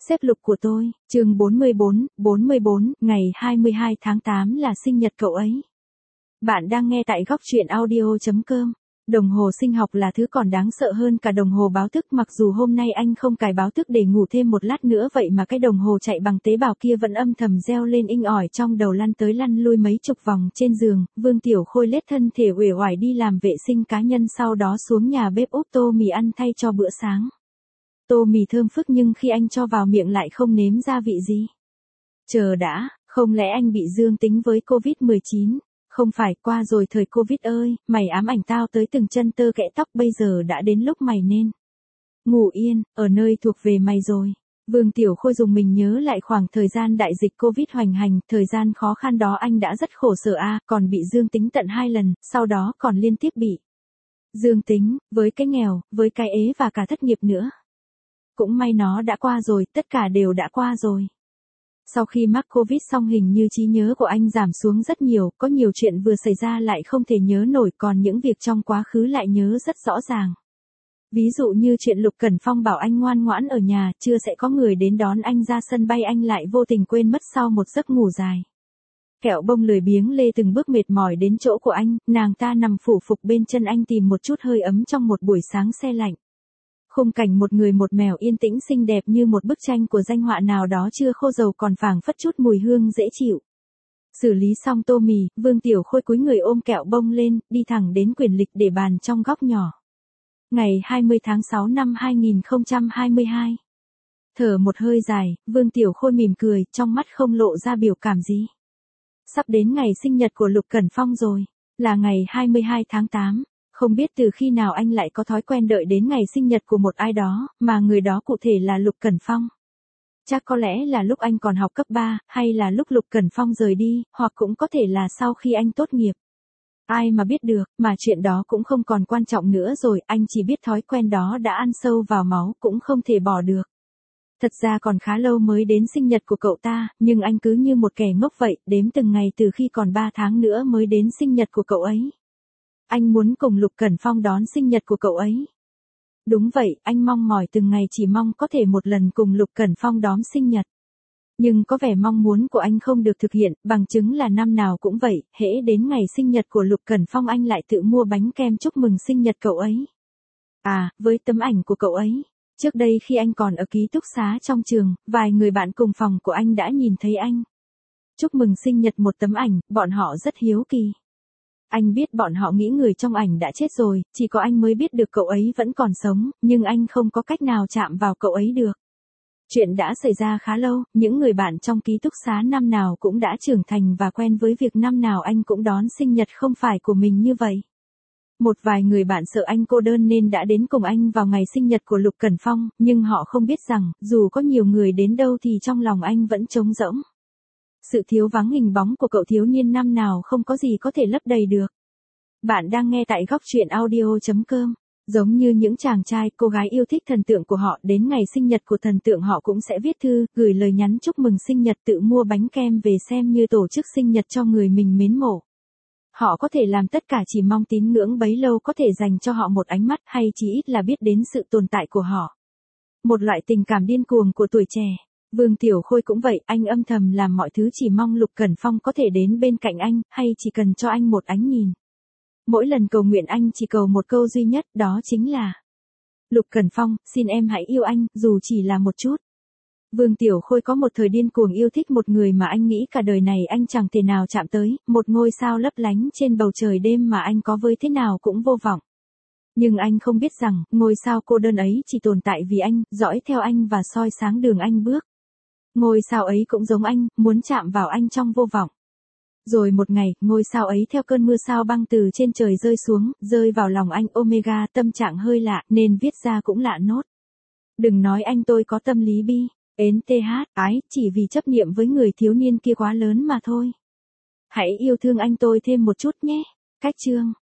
Xếp lục của tôi, chương 44, ngày 22 tháng 8 là sinh nhật cậu ấy. Bạn đang nghe tại góc truyện audio.com. Đồng hồ sinh học là thứ còn đáng sợ hơn cả đồng hồ báo thức, mặc dù hôm nay anh không cài báo thức để ngủ thêm một lát nữa, vậy mà cái đồng hồ chạy bằng tế bào kia vẫn âm thầm reo lên inh ỏi trong đầu, lăn tới lăn lui mấy chục vòng trên giường. Vương Tiểu Khôi lết thân thể uể oải đi làm vệ sinh cá nhân, sau đó xuống nhà bếp úp tô mì ăn thay cho bữa sáng. Tô mì thơm phức nhưng khi anh cho vào miệng lại không nếm gia vị gì. Chờ đã, không lẽ anh bị dương tính với Covid-19? Không phải, qua rồi thời Covid ơi, mày ám ảnh tao tới từng chân tơ kẽ tóc, bây giờ đã đến lúc mày nên ngủ yên, ở nơi thuộc về mày rồi. Vương Tiểu Khôi dùng mình nhớ lại khoảng thời gian đại dịch Covid hoành hành, thời gian khó khăn đó anh đã rất khổ sở còn bị dương tính tận 2 lần, sau đó còn liên tiếp bị dương tính, với cái nghèo, với cái ế và cả thất nghiệp nữa. Cũng may nó đã qua rồi, tất cả đều đã qua rồi. Sau khi mắc Covid xong hình như trí nhớ của anh giảm xuống rất nhiều, có nhiều chuyện vừa xảy ra lại không thể nhớ nổi, còn những việc trong quá khứ lại nhớ rất rõ ràng. Ví dụ như chuyện Lục Cẩn Phong bảo anh ngoan ngoãn ở nhà, chưa sẽ có người đến đón anh ra sân bay, anh lại vô tình quên mất sau một giấc ngủ dài. Kẹo Bông lười biếng lê từng bước mệt mỏi đến chỗ của anh, nàng ta nằm phủ phục bên chân anh tìm một chút hơi ấm trong một buổi sáng se lạnh. Khung cảnh một người một mèo yên tĩnh xinh đẹp như một bức tranh của danh họa nào đó chưa khô dầu, còn phảng phất chút mùi hương dễ chịu. Xử lý xong tô mì, Vương Tiểu Khôi cúi người ôm Kẹo Bông lên, đi thẳng đến quyển lịch để bàn trong góc nhỏ. Ngày 20 tháng 6 năm 2022. Thở một hơi dài, Vương Tiểu Khôi mỉm cười, trong mắt không lộ ra biểu cảm gì. Sắp đến ngày sinh nhật của Lục Cẩn Phong rồi, là ngày 22 tháng 8. Không biết từ khi nào anh lại có thói quen đợi đến ngày sinh nhật của một ai đó, mà người đó cụ thể là Lục Cẩn Phong. Chắc có lẽ là lúc anh còn học cấp 3, hay là lúc Lục Cẩn Phong rời đi, hoặc cũng có thể là sau khi anh tốt nghiệp. Ai mà biết được, mà chuyện đó cũng không còn quan trọng nữa rồi, anh chỉ biết thói quen đó đã ăn sâu vào máu, cũng không thể bỏ được. Thật ra còn khá lâu mới đến sinh nhật của cậu ta, nhưng anh cứ như một kẻ ngốc vậy, đếm từng ngày từ khi còn 3 tháng nữa mới đến sinh nhật của cậu ấy. Anh muốn cùng Lục Cẩn Phong đón sinh nhật của cậu ấy. Đúng vậy, anh mong mỏi từng ngày, chỉ mong có thể một lần cùng Lục Cẩn Phong đón sinh nhật. Nhưng có vẻ mong muốn của anh không được thực hiện, bằng chứng là năm nào cũng vậy, hễ đến ngày sinh nhật của Lục Cẩn Phong anh lại tự mua bánh kem chúc mừng sinh nhật cậu ấy. Với tấm ảnh của cậu ấy. Trước đây khi anh còn ở ký túc xá trong trường, vài người bạn cùng phòng của anh đã nhìn thấy anh chúc mừng sinh nhật một tấm ảnh, bọn họ rất hiếu kỳ. Anh biết bọn họ nghĩ người trong ảnh đã chết rồi, chỉ có anh mới biết được cậu ấy vẫn còn sống, nhưng anh không có cách nào chạm vào cậu ấy được. Chuyện đã xảy ra khá lâu, những người bạn trong ký túc xá năm nào cũng đã trưởng thành và quen với việc năm nào anh cũng đón sinh nhật không phải của mình như vậy. Một vài người bạn sợ anh cô đơn nên đã đến cùng anh vào ngày sinh nhật của Lục Cẩn Phong, nhưng họ không biết rằng, dù có nhiều người đến đâu thì trong lòng anh vẫn trống rỗng. Sự thiếu vắng hình bóng của cậu thiếu niên năm nào không có gì có thể lấp đầy được. Bạn đang nghe tại góc truyện audio.com. Giống như những chàng trai, cô gái yêu thích thần tượng của họ, đến ngày sinh nhật của thần tượng họ cũng sẽ viết thư, gửi lời nhắn chúc mừng sinh nhật, tự mua bánh kem về xem như tổ chức sinh nhật cho người mình mến mộ. Họ có thể làm tất cả chỉ mong tín ngưỡng bấy lâu có thể dành cho họ một ánh mắt, hay chỉ ít là biết đến sự tồn tại của họ. Một loại tình cảm điên cuồng của tuổi trẻ. Vương Tiểu Khôi cũng vậy, anh âm thầm làm mọi thứ chỉ mong Lục Cẩn Phong có thể đến bên cạnh anh, hay chỉ cần cho anh một ánh nhìn. Mỗi lần cầu nguyện anh chỉ cầu một câu duy nhất, đó chính là: Lục Cẩn Phong, xin em hãy yêu anh, dù chỉ là một chút. Vương Tiểu Khôi có một thời điên cuồng yêu thích một người mà anh nghĩ cả đời này anh chẳng thể nào chạm tới, một ngôi sao lấp lánh trên bầu trời đêm mà anh có với thế nào cũng vô vọng. Nhưng anh không biết rằng, ngôi sao cô đơn ấy chỉ tồn tại vì anh, dõi theo anh và soi sáng đường anh bước. Ngôi sao ấy cũng giống anh, muốn chạm vào anh trong vô vọng. Rồi một ngày, ngôi sao ấy theo cơn mưa sao băng từ trên trời rơi xuống, rơi vào lòng anh. Omega, tâm trạng hơi lạ, nên viết ra cũng lạ nốt. Đừng nói anh tôi có tâm lý bi, ái, chỉ vì chấp niệm với người thiếu niên kia quá lớn mà thôi. Hãy yêu thương anh tôi thêm một chút nhé. Cách chương.